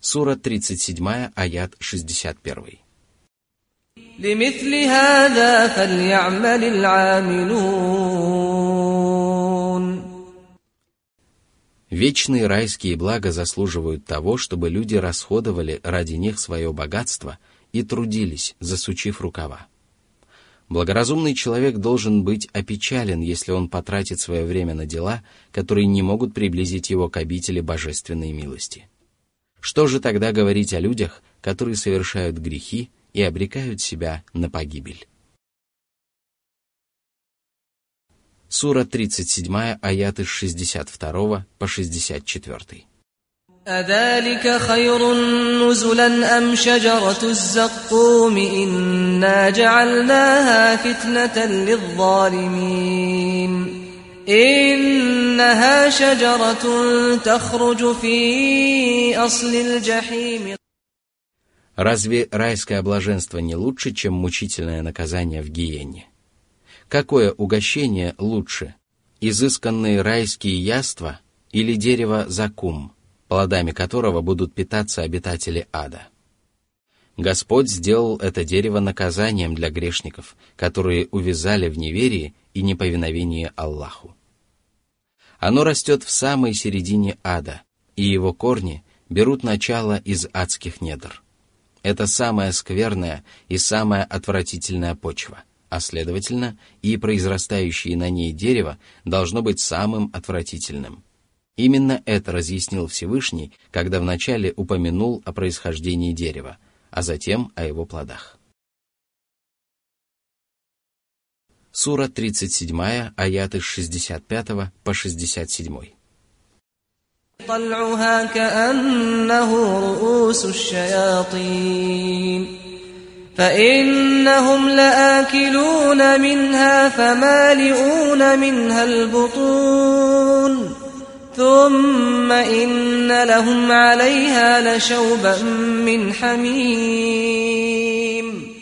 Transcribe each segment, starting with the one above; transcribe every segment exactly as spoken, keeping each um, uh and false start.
Сура тридцать семь, аят шестьдесят один. لِمِثْلِ هَذَا فَلْيَعْمَلِ الْعَامِلُونَ. Вечные райские блага заслуживают того, чтобы люди расходовали ради них свое богатство и трудились, засучив рукава. Благоразумный человек должен быть опечален, если он потратит свое время на дела, которые не могут приблизить его к обители божественной милости. Что же тогда говорить о людях, которые совершают грехи и обрекают себя на погибель? Сура тридцать семь, аяты с шестьдесят два по шестьдесят четыре. أَذَلِكَ خَيْرٌ نُزُلًا أَمْ شَجَرَةُ الزَّقُّومِ إِنَّا جَعَلْنَاهَا فِتْنَةً لِلظَّالِمِينَ إِنَّهَا شَجَرَةٌ تَخْرُجُ فِي أَصْلِ الْجَحِيمِ. Разве райское блаженство не лучше, чем мучительное наказание в гиенне? Какое угощение лучше, изысканные райские яства или дерево закум, плодами которого будут питаться обитатели ада? Господь сделал это дерево наказанием для грешников, которые увязали в неверии и неповиновении Аллаху. Оно растет в самой середине ада, и его корни берут начало из адских недр. Это самая скверная и самая отвратительная почва, а следовательно, и произрастающее на ней дерево должно быть самым отвратительным. Именно это разъяснил Всевышний, когда вначале упомянул о происхождении дерева, а затем о его плодах. Сура тридцать семь, аяты с шестьдесят пять по шестьдесят семь. طَلْعُهَا كَأَنَّهُ رُءُوسُ الشَّيَاطِينِ فَإِنَّهُمْ لَآكِلُونَ مِنْهَا فَمَالِئُونَ مِنْهَا الْبُطُونَ ثُمَّ إِنَّ لَهُمْ عَلَيْهَا لَشَوْبًا مِّنْ حَمِيمٍ.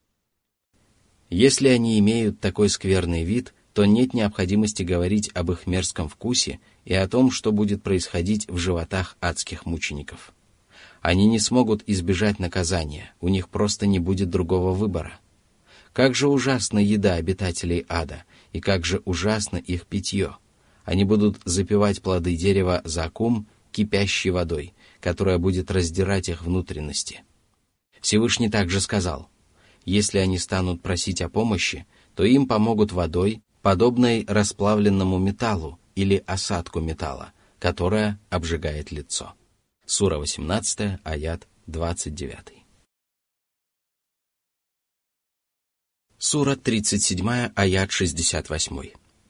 Если они имеют такой скверный вид, то нет необходимости говорить об их мерзком вкусе и о том, что будет происходить в животах адских мучеников. Они не смогут избежать наказания, у них просто не будет другого выбора. Как же ужасна еда обитателей ада, и как же ужасно их питье. Они будут запивать плоды дерева закум кипящей водой, которая будет раздирать их внутренности. Всевышний также сказал: если они станут просить о помощи, то им помогут водой, подобной расплавленному металлу или осадку металла, которая обжигает лицо. Сура восемнадцать, аят двадцать девять. Сура тридцать семь, аят шестьдесят восемь.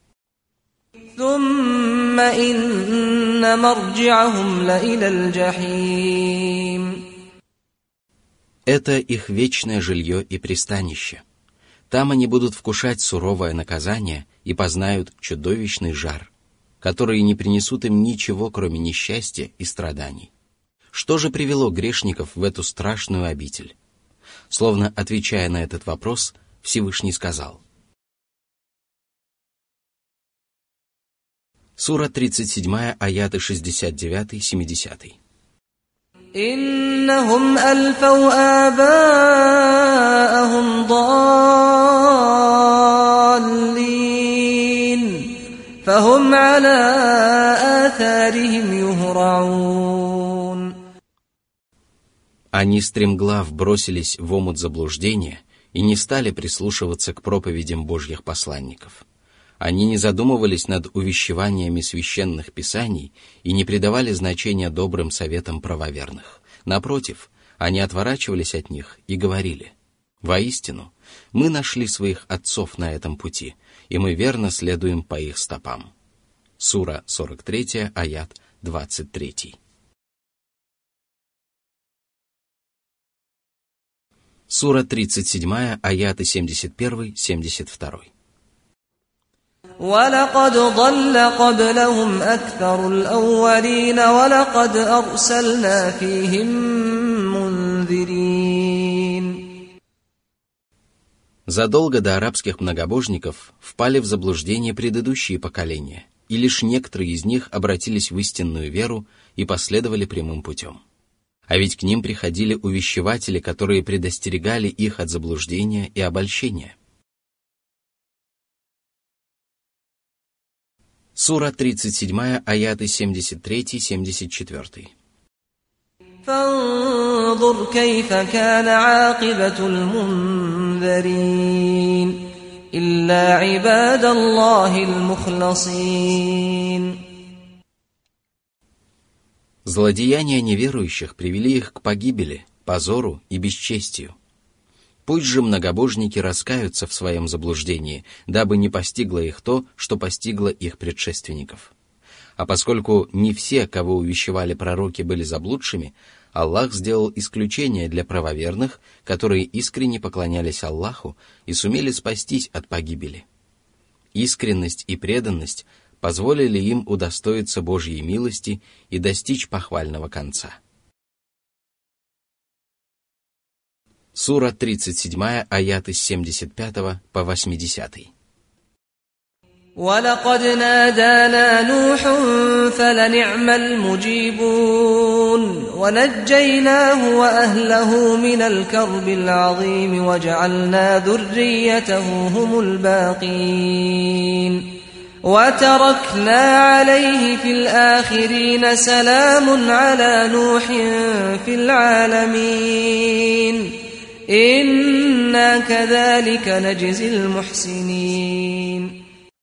ثُمَّ إِنَّ مَرْجِعَهُمْ لَإِلَى الْجَحِيمِ. Это их вечное жилье и пристанище. Там они будут вкушать суровое наказание и познают чудовищный жар, которые не принесут им ничего, кроме несчастья и страданий. Что же привело грешников в эту страшную обитель? Словно отвечая на этот вопрос, Всевышний сказал. Сура тридцать семь, аяты шестьдесят девять семьдесят. إِنَّهُمْ أَلْفَوْا آبَاءَهُمْ ضَالِّينَ فَهُمْ عَلَى آثَارِهِمْ يُهْرَعُونَ. Они стремглав бросились в омут заблуждения и не стали прислушиваться к проповедям Божьих посланников. Они не задумывались над увещеваниями священных писаний и не придавали значения добрым советам правоверных. Напротив, они отворачивались от них и говорили: «Воистину, мы нашли своих отцов на этом пути, и мы верно следуем по их стопам». Сура сорок три, аят двадцать три. Сура тридцать семь, аяты семьдесят один семьдесят два. وَلَقَدْ ضَلَّ قَبْلَهُمْ أَكْثَرُ الْأَوَّلِينَ وَلَقَدْ أَرْسَلْنَا فِيهِمْ مُنذِرِينَ. Задолго до арабских многобожников впали в заблуждение предыдущие поколения, и лишь некоторые из них обратились в истинную веру и последовали прямым путем. А ведь к ним приходили увещеватели, которые предостерегали их от заблуждения и обольщения. Сура тридцать семь, аяты семьдесят три семьдесят четыре. فانظر كيف كان عاقبة المنذرين إلا عباد الله المخلصين. Злодеяния неверующих привели их к погибели, позору и бесчестию. Пусть же многобожники раскаются в своем заблуждении, дабы не постигло их то, что постигло их предшественников. А поскольку не все, кого увещевали пророки, были заблудшими, Аллах сделал исключение для правоверных, которые искренне поклонялись Аллаху и сумели спастись от погибели. Искренность и преданность позволили им удостоиться Божьей милости и достичь похвального конца. Сура тридцать семь, аяты с семьдесят пять по восемьдесят. ولقد نادانا نوح فلنعم المجيبون ونجيناه وأهله من الكرب العظيم وجعلنا ذريته هم الباقين وتركنا عليه في الآخرين سلام على نوح في العالمين إنا كذلك نجزي المحسنين.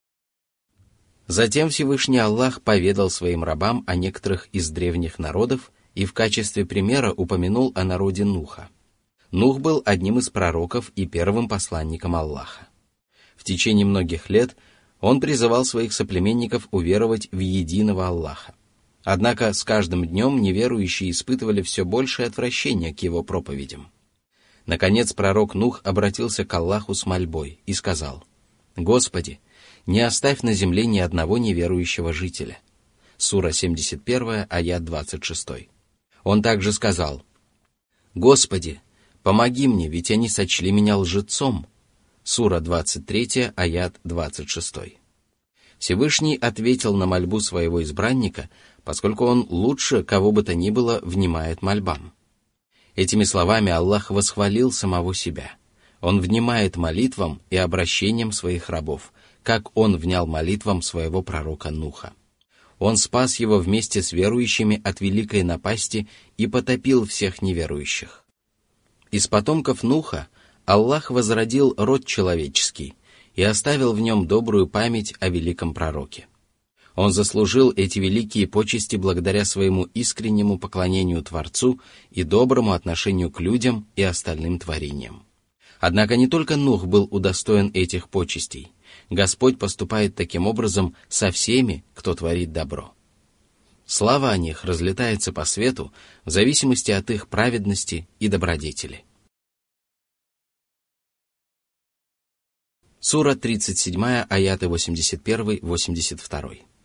Затем Всевышний Аллах поведал своим рабам о некоторых из древних народов и в качестве примера упомянул о народе Нуха. Нух был одним из пророков и первым посланником Аллаха. В течение многих лет он призывал своих соплеменников уверовать в единого Аллаха. Однако с каждым днем неверующие испытывали все большее отвращение к его проповедям. Наконец пророк Нух обратился к Аллаху с мольбой и сказал: «Господи, не оставь на земле ни одного неверующего жителя». Сура семьдесят один, аят двадцать шесть. Он также сказал: «Господи, помоги мне, ведь они сочли меня лжецом». Сура двадцать три, аят двадцать шесть. Всевышний ответил на мольбу своего избранника, поскольку он лучше кого бы то ни было внимает мольбам. Этими словами Аллах восхвалил самого себя. Он внимает молитвам и обращениям своих рабов, как он внял молитвам своего пророка Нуха. Он спас его вместе с верующими от великой напасти и потопил всех неверующих. Из потомков Нуха Аллах возродил род человеческий и оставил в нем добрую память о великом пророке. Он заслужил эти великие почести благодаря своему искреннему поклонению Творцу и доброму отношению к людям и остальным творениям. Однако не только Нух был удостоен этих почестей. Господь поступает таким образом со всеми, кто творит добро. Слава о них разлетается по свету в зависимости от их праведности и добродетели. Сура тридцать семь, аяты восемьдесят один восемьдесят два.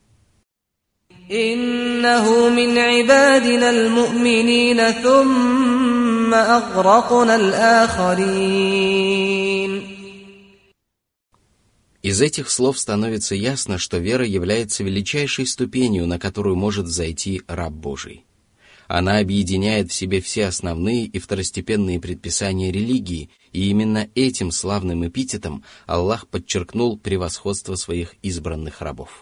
إنه من عبادنا المؤمنين ثم أغرقنا الآخرين. Из этих слов становится ясно, что вера является величайшей ступенью, на которую может взойти раб Божий. Она объединяет в себе все основные и второстепенные предписания религии, и именно этим славным эпитетом Аллах подчеркнул превосходство своих избранных рабов.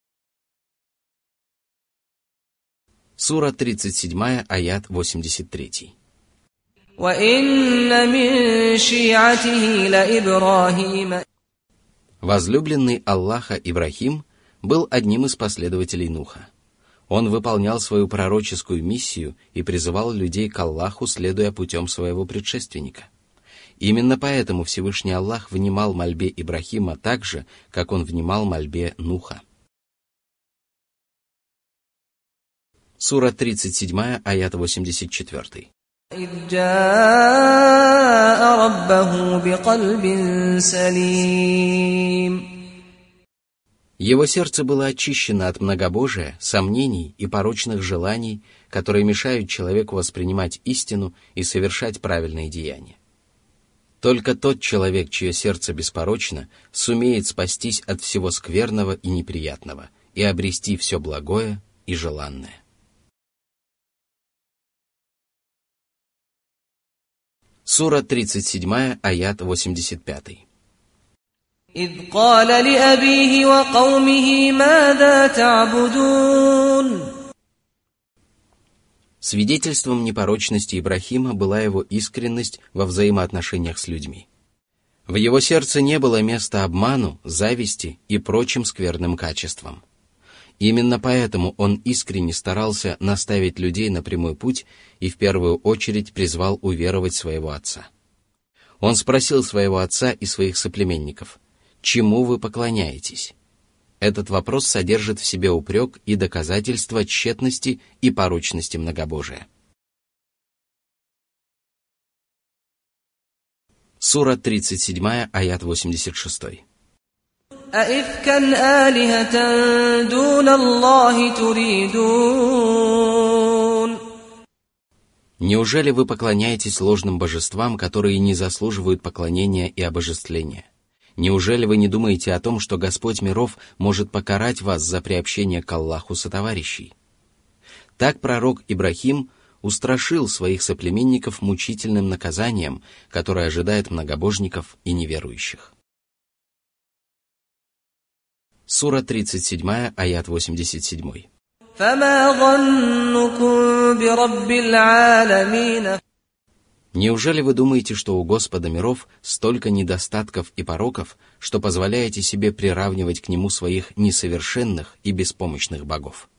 Сура тридцать семь, аят восемьдесят три. وَإِنَّ مِن شِيعَتِهِ لَإِبْرَاهِيمَ. Возлюбленный Аллаха Ибрахим был одним из последователей Нуха. Он выполнял свою пророческую миссию и призывал людей к Аллаху, следуя путем своего предшественника. Именно поэтому Всевышний Аллах внимал мольбе Ибрахима так же, как он внимал мольбе Нуха. Сура тридцать семь, аят восемьдесят четыре. إِذْ جَاءَ رَبَّهُ بِقَلْبٍ سَلِيمٍ. Его сердце было очищено от многобожия, сомнений и порочных желаний, которые мешают человеку воспринимать истину и совершать правильные деяния. Только тот человек, чье сердце беспорочно, сумеет спастись от всего скверного и неприятного и обрести все благое и желанное. Сура тридцать семь, аят восемьдесят пять. إذ قال لأبيه وقومه ماذا تعبدون. Свидетельством непорочности Ибрахима была его искренность во взаимоотношениях с людьми. В его сердце не было места обману, зависти и прочим скверным качествам. Именно поэтому он искренне старался наставить людей на прямой путь и в первую очередь призвал уверовать своего отца. Он спросил своего отца и своих соплеменников: «Чему вы поклоняетесь?» Этот вопрос содержит в себе упрек и доказательство тщетности и порочности многобожия. Сура тридцать семь, аят восемьдесят шесть. أَإِفْكًا آلِهَةً دُونَ اللَّهِ تُرِيدُونَ. Неужели вы поклоняетесь ложным божествам, которые не заслуживают поклонения и обожествления? Неужели вы не думаете о том, что Господь миров может покарать вас за приобщение к Аллаху сотоварищей? Так пророк Ибрахим устрашил своих соплеменников мучительным наказанием, которое ожидает многобожников и неверующих. Сура тридцать семь, аят восемьдесят семь. فَمَا ظَنُّكُمْ بِرَبِّ الْعَالَمِينَ. Неужели вы думаете, что у Господа миров столько недостатков и пороков, что позволяете себе приравнивать к Нему своих несовершенных и беспомощных богов?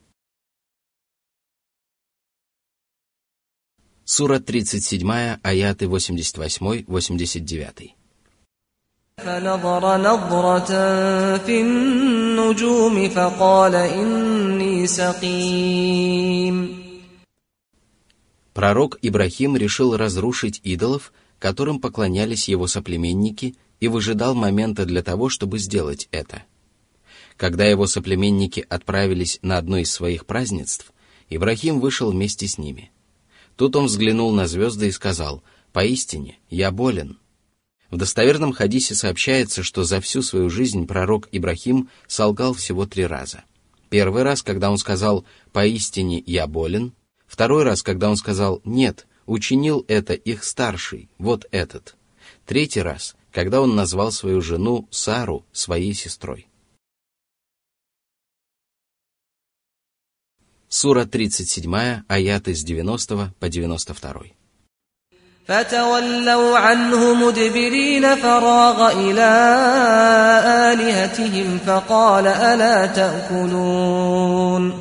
Сура тридцать семь, аяты восемьдесят восемь — восемьдесят девять. فنظر نظرة في النجوم فقال إني سقيم. Пророк Ибрахим решил разрушить идолов, которым поклонялись его соплеменники, и выжидал момента для того, чтобы сделать это. Когда его соплеменники отправились на одно из своих празднеств, Ибрахим вышел вместе с ними. Тут он взглянул на звезды и сказал: «Поистине, я болен». В достоверном хадисе сообщается, что за всю свою жизнь пророк Ибрахим солгал всего три раза. Первый раз, когда он сказал «поистине я болен», второй раз, когда он сказал «нет, учинил это их старший, вот этот», третий раз, когда он назвал свою жену Сару своей сестрой. Сура тридцать семь, аяты с девяностого по девяносто два. فتولوا عنه مدبرين فراغ إلى آلهتهم فقال ألا تأكلون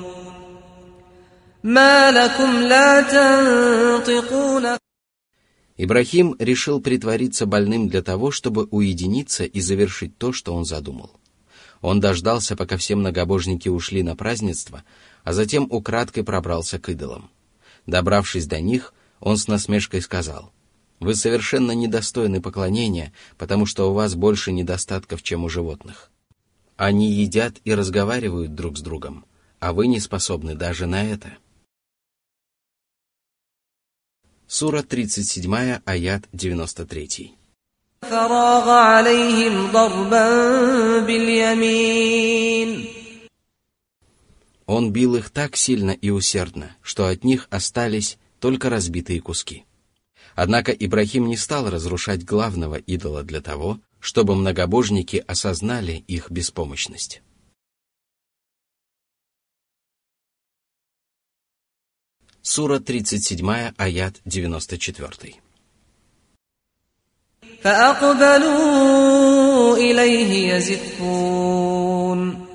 ما لكم لا تنطقون. Ибрахим решил притвориться больным для того, чтобы уединиться и завершить то, что он задумал. Он дождался, пока все многобожники ушли на празднество, а затем украдкой пробрался к идолам. Добравшись до них, он с насмешкой сказал: «Вы совершенно недостойны поклонения, потому что у вас больше недостатков, чем у животных. Они едят и разговаривают друг с другом, а вы не способны даже на это». Сура тридцать семь, аят девяносто три. فراغ عليهم ضربا باليمين. Он бил их так сильно и усердно, что от них остались только разбитые куски. Однако Ибрахим не стал разрушать главного идола для того, чтобы многобожники осознали их беспомощность. Сура тридцать семь, аят девяносто четыре. فأقبلوا إليه يزفون.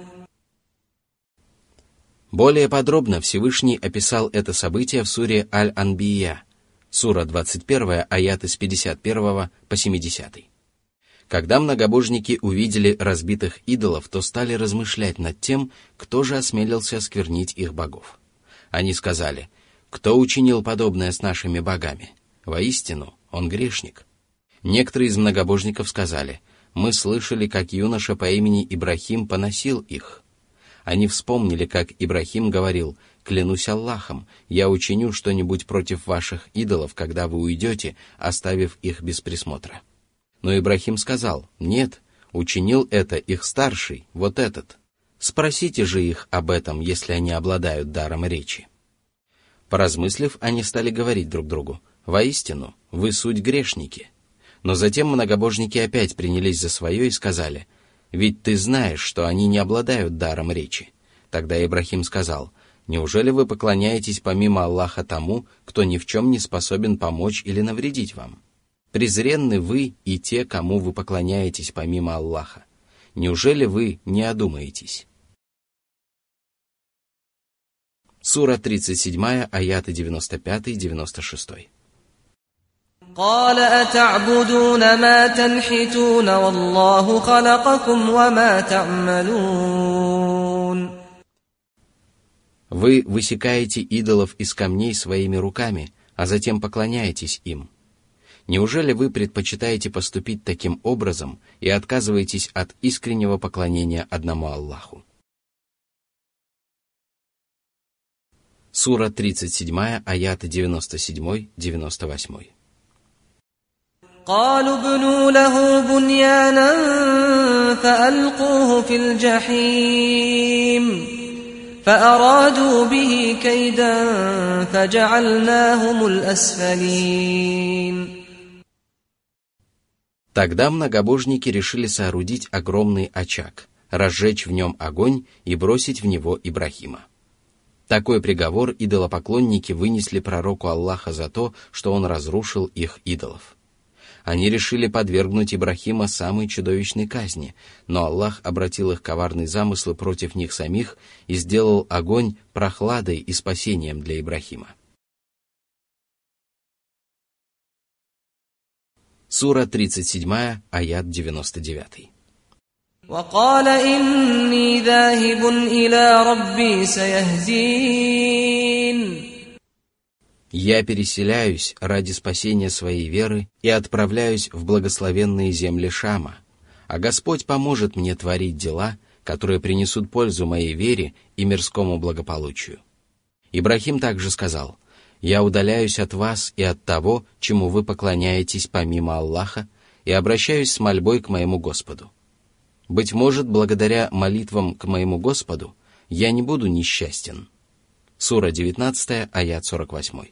Более подробно Всевышний описал это событие в суре Аль-Анбия, сура двадцать один, аяты с пятьдесят один по семидесятый. Когда многобожники увидели разбитых идолов, то стали размышлять над тем, кто же осмелился осквернить их богов. Они сказали: «Кто учинил подобное с нашими богами? Воистину, он грешник». Некоторые из многобожников сказали: «Мы слышали, как юноша по имени Ибрахим поносил их». Они вспомнили, как Ибрахим говорил: «Клянусь Аллахом, я учиню что-нибудь против ваших идолов, когда вы уйдете, оставив их без присмотра». Но Ибрахим сказал: «Нет, учинил это их старший, вот этот. Спросите же их об этом, если они обладают даром речи». Поразмыслив, они стали говорить друг другу: «Воистину, вы суть грешники». Но затем многобожники опять принялись за свое и сказали: «Ведь ты знаешь, что они не обладают даром речи». Тогда Ибрахим сказал: «Неужели вы поклоняетесь помимо Аллаха тому, кто ни в чем не способен помочь или навредить вам? Презренны вы и те, кому вы поклоняетесь помимо Аллаха. Неужели вы не одумаетесь?» Сура тридцать семь, аяты девяносто пять девяносто шесть. قال أتعبدون ما تنحتون والله خلقكم وما تعملون. Вы высекаете идолов из камней своими руками, а затем поклоняетесь им. Неужели вы предпочитаете поступить таким образом и отказываетесь от искреннего поклонения одному Аллаху? Сура тридцать семь, аяты девяносто семь девяносто восемь. قالوا ابنوا له بنيانا فألقوه في الجحيم فأرادوا به كيدا فجعلناهم الأسفلين. Тогда многобожники решили соорудить огромный очаг, разжечь в нем огонь и бросить в него Ибрахима. Такой приговор идолопоклонники вынесли пророку Аллаха за то, что он разрушил их идолов. Они решили подвергнуть Ибрахима самой чудовищной казни, но Аллах обратил их коварные замыслы против них самих и сделал огонь прохладой и спасением для Ибрахима. Сура тридцать семь, аят девяносто девять. وقال إني ذاهب إلى ربي سيهدين. «Я переселяюсь ради спасения своей веры и отправляюсь в благословенные земли Шама, а Господь поможет мне творить дела, которые принесут пользу моей вере и мирскому благополучию». Ибрахим также сказал: «Я удаляюсь от вас и от того, чему вы поклоняетесь помимо Аллаха, и обращаюсь с мольбой к моему Господу. Быть может, благодаря молитвам к моему Господу я не буду несчастен». Сура девятнадцать, аят сорок восемь.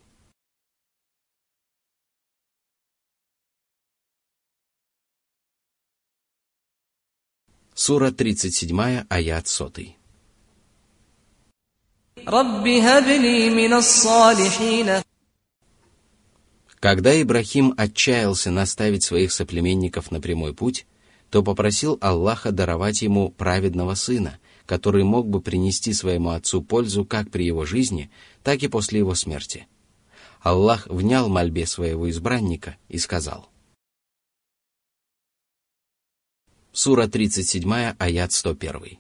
Сура тридцать семь, аят сто. «Рабби хабли минас салихина». Когда Ибрахим отчаялся наставить своих соплеменников на прямой путь, то попросил Аллаха даровать ему праведного сына, который мог бы принести своему отцу пользу как при его жизни, так и после его смерти. Аллах внял мольбе своего избранника и сказал. Сура тридцать семь, аят сто один.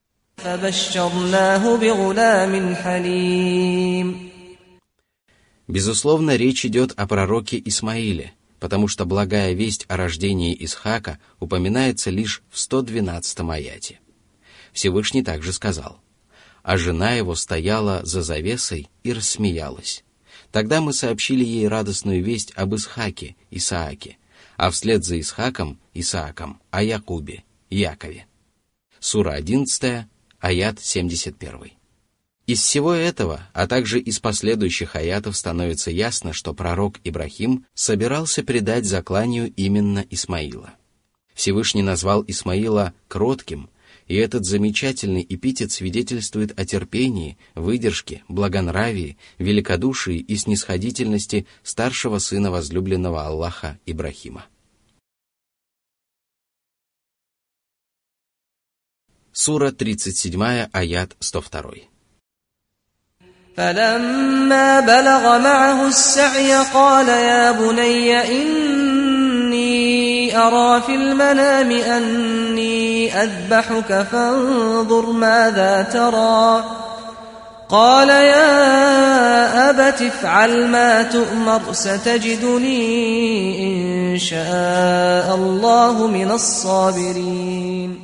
Безусловно, речь идет о пророке Исмаиле, потому что благая весть о рождении Исхака упоминается лишь в сто двенадцатом аяте. Всевышний также сказал: «А жена его стояла за завесой и рассмеялась. Тогда мы сообщили ей радостную весть об Исхаке, Исааке, а вслед за Исхаком, Исааком, о Якубе, Якове». Сура одиннадцать, аят семьдесят один. Из всего этого, а также из последующих аятов становится ясно, что пророк Ибрахим собирался предать закланию именно Исмаила. Всевышний назвал Исмаила кротким, и этот замечательный эпитет свидетельствует о терпении, выдержке, благонравии, великодушии и снисходительности старшего сына возлюбленного Аллаха Ибрахима. Сура тридцать семь, аят сто два. فلما بلغ معه السعي قال يا بني إني أرى في المنام أني أذبحك فانظر ماذا ترى قال يا أبت افعل ما تؤمر ستجدني إن شاء الله من الصابرين.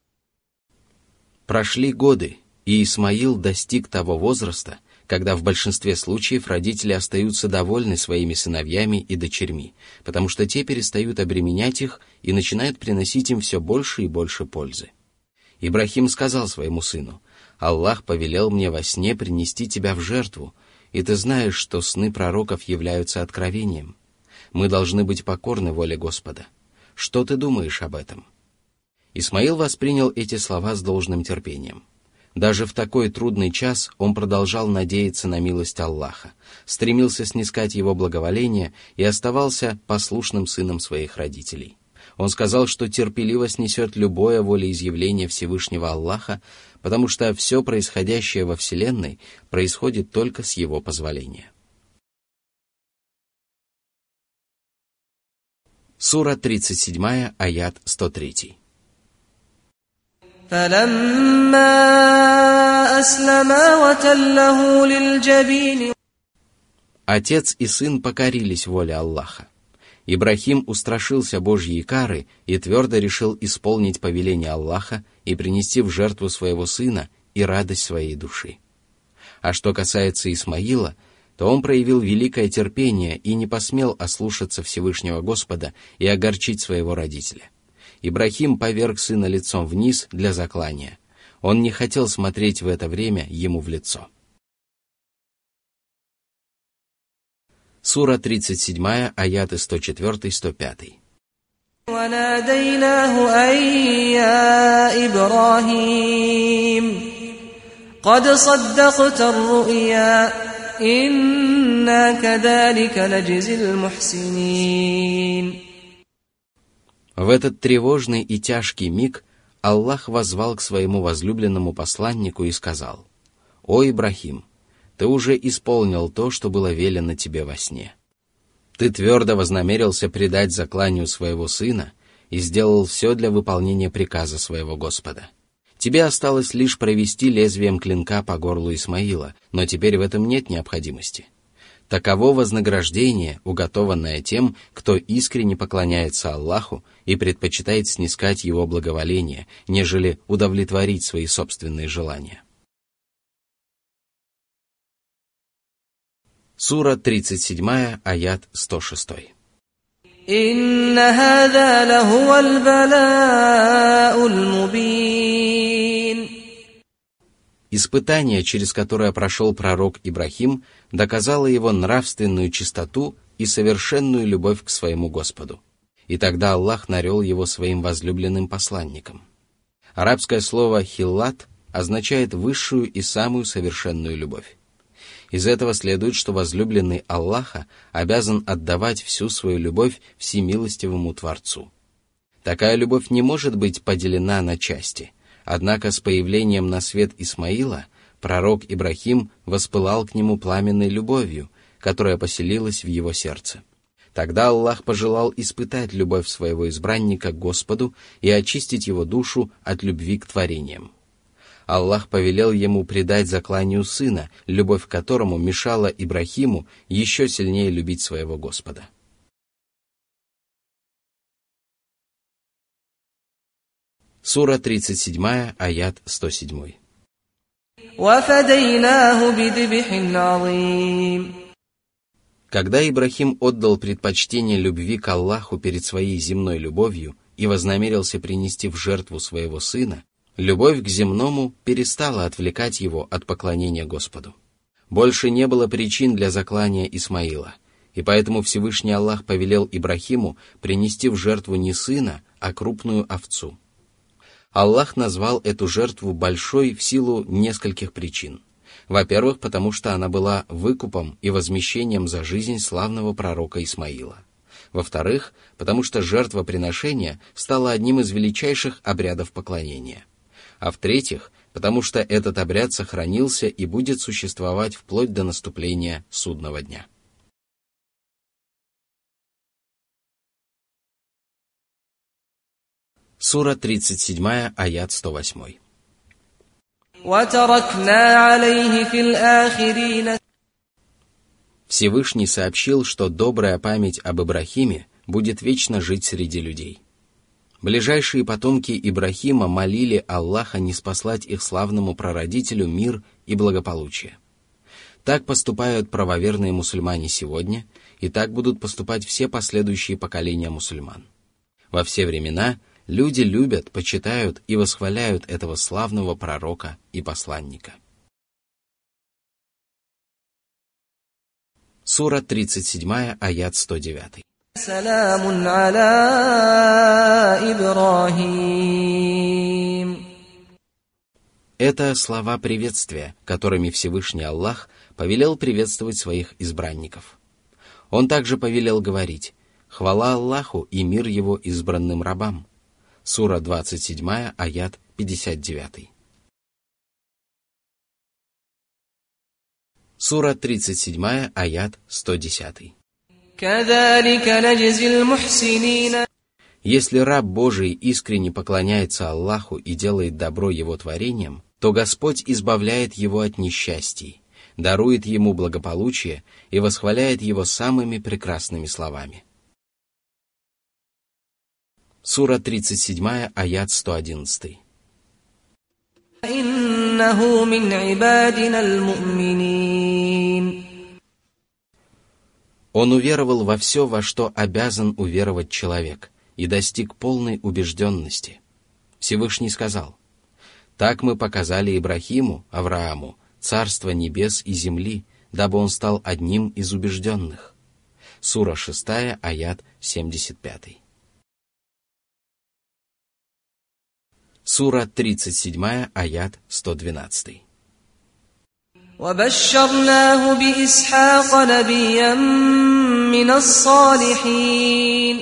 Прошли годы, и Исмаил достиг того возраста, когда в большинстве случаев родители остаются довольны своими сыновьями и дочерьми, потому что те перестают обременять их и начинают приносить им все больше и больше пользы. Ибрахим сказал своему сыну: «Аллах повелел мне во сне принести тебя в жертву, и ты знаешь, что сны пророков являются откровением. Мы должны быть покорны воле Господа. Что ты думаешь об этом?» Исмаил воспринял эти слова с должным терпением. Даже в такой трудный час он продолжал надеяться на милость Аллаха, стремился снискать его благоволение и оставался послушным сыном своих родителей. Он сказал, что терпеливо снесет любое волеизъявление Всевышнего Аллаха, потому что все происходящее во Вселенной происходит только с его позволения. Сура тридцать семь, аят сто три. Отец и сын покорились воле Аллаха. Ибрахим устрашился Божьей кары и твердо решил исполнить повеление Аллаха и принести в жертву своего сына и радость своей души. А что касается Исмаила, то он проявил великое терпение и не посмел ослушаться Всевышнего Господа и огорчить своего родителя. Ибрахим поверг сына лицом вниз для заклания. Он не хотел смотреть в это время ему в лицо. Сура тридцать семь, аяты сто четыре - сто пять. وَنَادَيْنَاهُ أَن يَا إِبْرَاهِيمُ قَدْ صَدَّقْتَ الرُّؤْيَا إِنَّا كَذَلِكَ نَجْزِي الْمُحْسِنِينَ. В этот тревожный и тяжкий миг Аллах воззвал к своему возлюбленному посланнику и сказал: «О Ибрахим, ты уже исполнил то, что было велено тебе во сне. Ты твердо вознамерился предать закланию своего сына и сделал все для выполнения приказа своего Господа. Тебе осталось лишь провести лезвием клинка по горлу Исмаила, но теперь в этом нет необходимости. Таково вознаграждение, уготованное тем, кто искренне поклоняется Аллаху и предпочитает снискать его благоволение, нежели удовлетворить свои собственные желания». Сура тридцать семь, аят сто шесть. «Инна хаза лахуал бала'уль мубин». Испытание, через которое прошел пророк Ибрахим, доказало его нравственную чистоту и совершенную любовь к своему Господу. И тогда Аллах нарек его своим возлюбленным посланником. Арабское слово «хиллат» означает высшую и самую совершенную любовь. Из этого следует, что возлюбленный Аллаха обязан отдавать всю свою любовь всемилостивому Творцу. Такая любовь не может быть поделена на части, однако с появлением на свет Исмаила пророк Ибрахим воспылал к нему пламенной любовью, которая поселилась в его сердце. Тогда Аллах пожелал испытать любовь своего избранника к Господу и очистить его душу от любви к творениям. Аллах повелел ему предать закланию сына, любовь к которому мешала Ибрахиму еще сильнее любить своего Господа. Сура тридцать семь, аят сто семь. وَفَدَيْنَاهُ بِذِبْحٍ عَظِيمٍ. Когда Ибрахим отдал предпочтение любви к Аллаху перед своей земной любовью и вознамерился принести в жертву своего сына, любовь к земному перестала отвлекать его от поклонения Господу. Больше не было причин для заклания Исмаила, и поэтому Всевышний Аллах повелел Ибрахиму принести в жертву не сына, а крупную овцу. Аллах назвал эту жертву большой в силу нескольких причин. Во-первых, потому что она была выкупом и возмещением за жизнь славного пророка Исмаила. Во-вторых, потому что жертвоприношение стало одним из величайших обрядов поклонения. А в-третьих, потому что этот обряд сохранился и будет существовать вплоть до наступления судного дня. Сура тридцать семь, аят сто восемь. Всевышний сообщил, что добрая память об Ибрахиме будет вечно жить среди людей. Ближайшие потомки Ибрахима молили Аллаха ниспослать их славному прародителю мир и благополучие. Так поступают правоверные мусульмане сегодня, и так будут поступать все последующие поколения мусульман. Во все времена люди любят, почитают и восхваляют этого славного пророка и посланника. Сура тридцать семь, аят сто девять. Саламун аля Ибрахим. Это слова приветствия, которыми Всевышний Аллах повелел приветствовать своих избранников. Он также повелел говорить: «Хвала Аллаху и мир его избранным рабам». Сура двадцать семь, аят пятьдесят девять. Сура тридцать семь, аят сто десять. Если раб Божий искренне поклоняется Аллаху и делает добро его творениям, то Господь избавляет его от несчастий, дарует ему благополучие и восхваляет его самыми прекрасными словами. Сура тридцать семь, аят сто одиннадцать. «Иннаху мин ибадина аль-му'минин». Он уверовал во все, во что обязан уверовать человек, и достиг полной убежденности. Всевышний сказал: «Так мы показали Ибрахиму, Аврааму, царство небес и земли, дабы он стал одним из убежденных». Сура шесть, аят семьдесят пять. Сура тридцать семь, аят сто двенадцать. وَبَشَّرْنَاهُ بِإِسْحَاقَ نَبِيًّا مِّنَ الصَّالِحِينَ.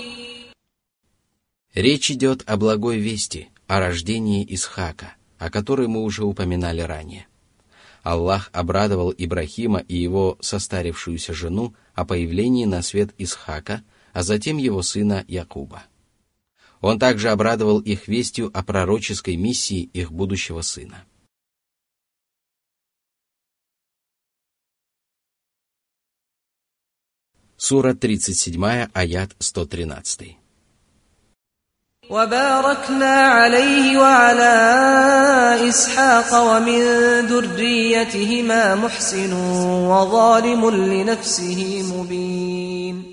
Речь идет о благой вести, о рождении Исхака, о которой мы уже упоминали ранее. Аллах обрадовал Ибрахима и его состарившуюся жену о появлении на свет Исхака, а затем его сына Якуба. Он также обрадовал их вестью о пророческой миссии их будущего сына. Сура тридцать семь, аят сто тринадцать. وَبَارَكْنَا عَلَيْهِ وَعَلَى إِسْحَاقَ وَمِن ذُرِّيَّتِهِمَا مُحْسِنٌ وَظَالِمٌ لِنَفْسِهِ مُبِينٌ.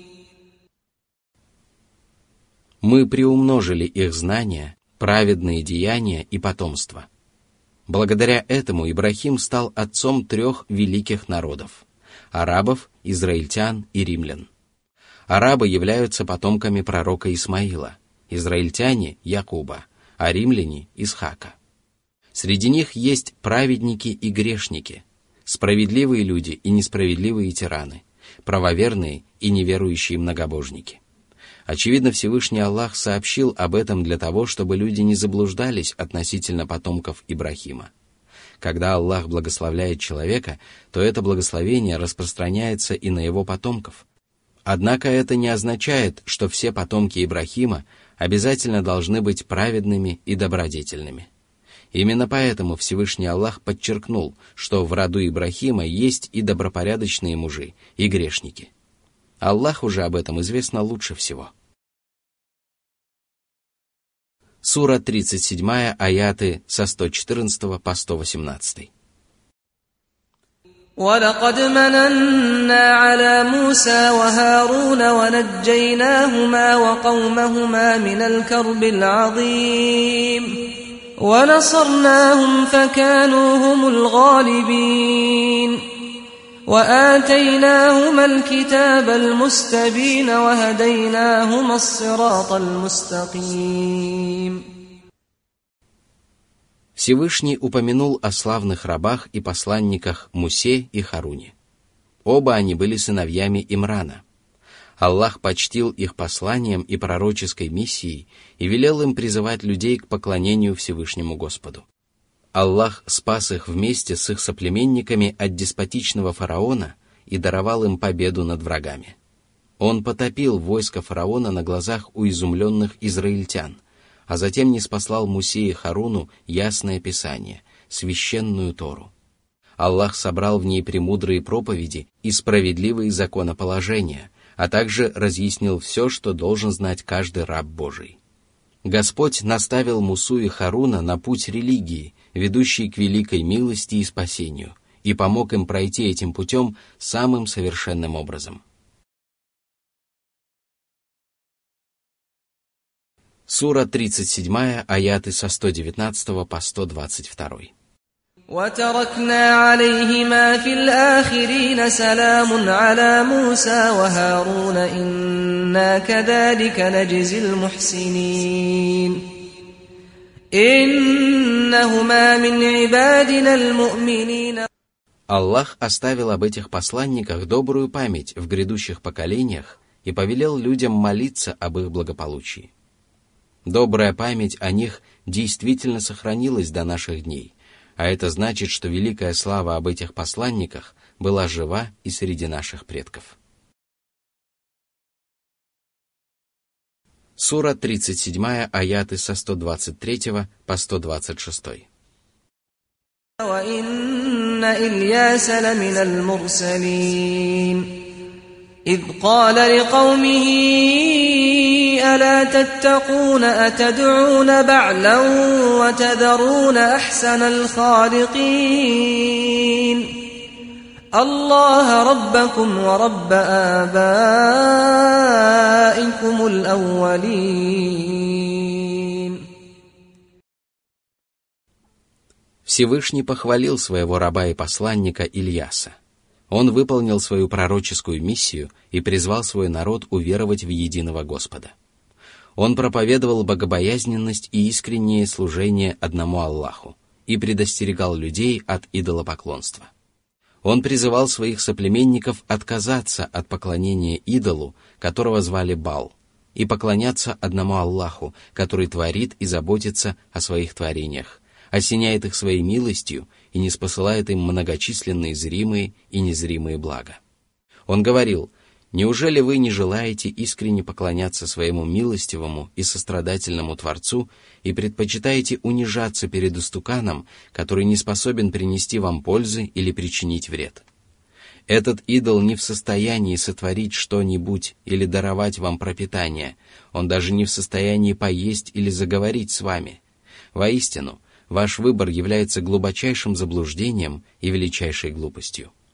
Мы приумножили их знания, праведные деяния и потомство. Благодаря этому Ибрахим стал отцом трех великих народов – арабов, израильтян и римлян. Арабы являются потомками пророка Исмаила, израильтяне – Якуба, а римляне – Исхака. Среди них есть праведники и грешники, справедливые люди и несправедливые тираны, правоверные и неверующие многобожники. Очевидно, Всевышний Аллах сообщил об этом для того, чтобы люди не заблуждались относительно потомков Ибрахима. Когда Аллах благословляет человека, то это благословение распространяется и на его потомков. Однако это не означает, что все потомки Ибрахима обязательно должны быть праведными и добродетельными. Именно поэтому Всевышний Аллах подчеркнул, что в роду Ибрахима есть и добропорядочные мужи, и грешники. Аллаху же об этом известно лучше всего. Сура тридцать семь, аяты со сто четырнадцать по сто восемнадцать. وَلَقَدْ مَنَنَّا عَلَى مُوسَى وَهَارُونَ وَنَجَّيْنَاهُمَا وَقَوْمَهُمَا مِنَ الْكَرْبِ الْعَظِيمِ وَنَصَرْنَاهُمْ فَكَانُوا هُمُ الْغَالِبِينَ وَآتَيْنَاهُمَا الْكِتَابَ الْمُسْتَبِينَ وَهَدَيْنَاهُمَا الصِّرَاطَ الْمُسْتَقِيمَ. Всевышний упомянул о славных рабах и посланниках Мусе и Харуне. Оба они были сыновьями Имрана. Аллах почтил их посланием и пророческой миссией и велел им призывать людей к поклонению Всевышнему Господу. Аллах спас их вместе с их соплеменниками от деспотичного фараона и даровал им победу над врагами. Он потопил войско фараона на глазах у изумленных израильтян, а затем ниспослал Мусе и Харуну ясное писание, священную Тору. Аллах собрал в ней премудрые проповеди и справедливые законоположения, а также разъяснил все, что должен знать каждый раб Божий. Господь наставил Мусу и Харуна на путь религии, ведущий к великой милости и спасению, и помог им пройти этим путем самым совершенным образом. Сура тридцать семь, аяты со сто девятнадцать по сто двадцать два. وتركنا عليهما في الآخرين سلام على موسى وهارون إنا كذلك نجزي المحسنين إنهما من عبادنا المؤمنين. Аллах оставил об этих посланниках добрую память в грядущих поколениях и повелел людям молиться об их благополучии. Добрая память о них действительно сохранилась до наших дней, а это значит, что великая слава об этих посланниках была жива и среди наших предков. Сура тридцать семь, аяты со сто двадцать три по сто двадцать шесть. وَإِنَّ إِلْيَاسَ لَمِنَ الْمُرْسَلِينَ إِذْ قَالَ لِقَوْمِهِ أَلَا تَتَّقُونَ أَتَدْعُونَ بَعْلًا وَتَذَرُونَ أَحْسَنَ الْخَالِقِينَ اللَّهَ رَبَّكُمْ وَرَبَّ آبَائِكُمُ الْأَوَّلِينَ. Всевышний похвалил своего раба и посланника Ильяса. Он выполнил свою пророческую миссию и призвал свой народ уверовать в единого Господа. Он проповедовал богобоязненность и искреннее служение одному Аллаху и предостерегал людей от идолопоклонства. Он призывал своих соплеменников отказаться от поклонения идолу, которого звали Баал, и поклоняться одному Аллаху, который творит и заботится о своих творениях, осеняет их своей милостью и ниспосылает им многочисленные зримые и незримые блага. Он говорил: «Неужели вы не желаете искренне поклоняться своему милостивому и сострадательному Творцу и предпочитаете унижаться перед истуканом, который не способен принести вам пользы или причинить вред? Этот идол не в состоянии сотворить что-нибудь или даровать вам пропитание, он даже не в состоянии поесть или заговорить с вами. Воистину, ваш выбор является глубочайшим заблуждением и величайшей глупостью».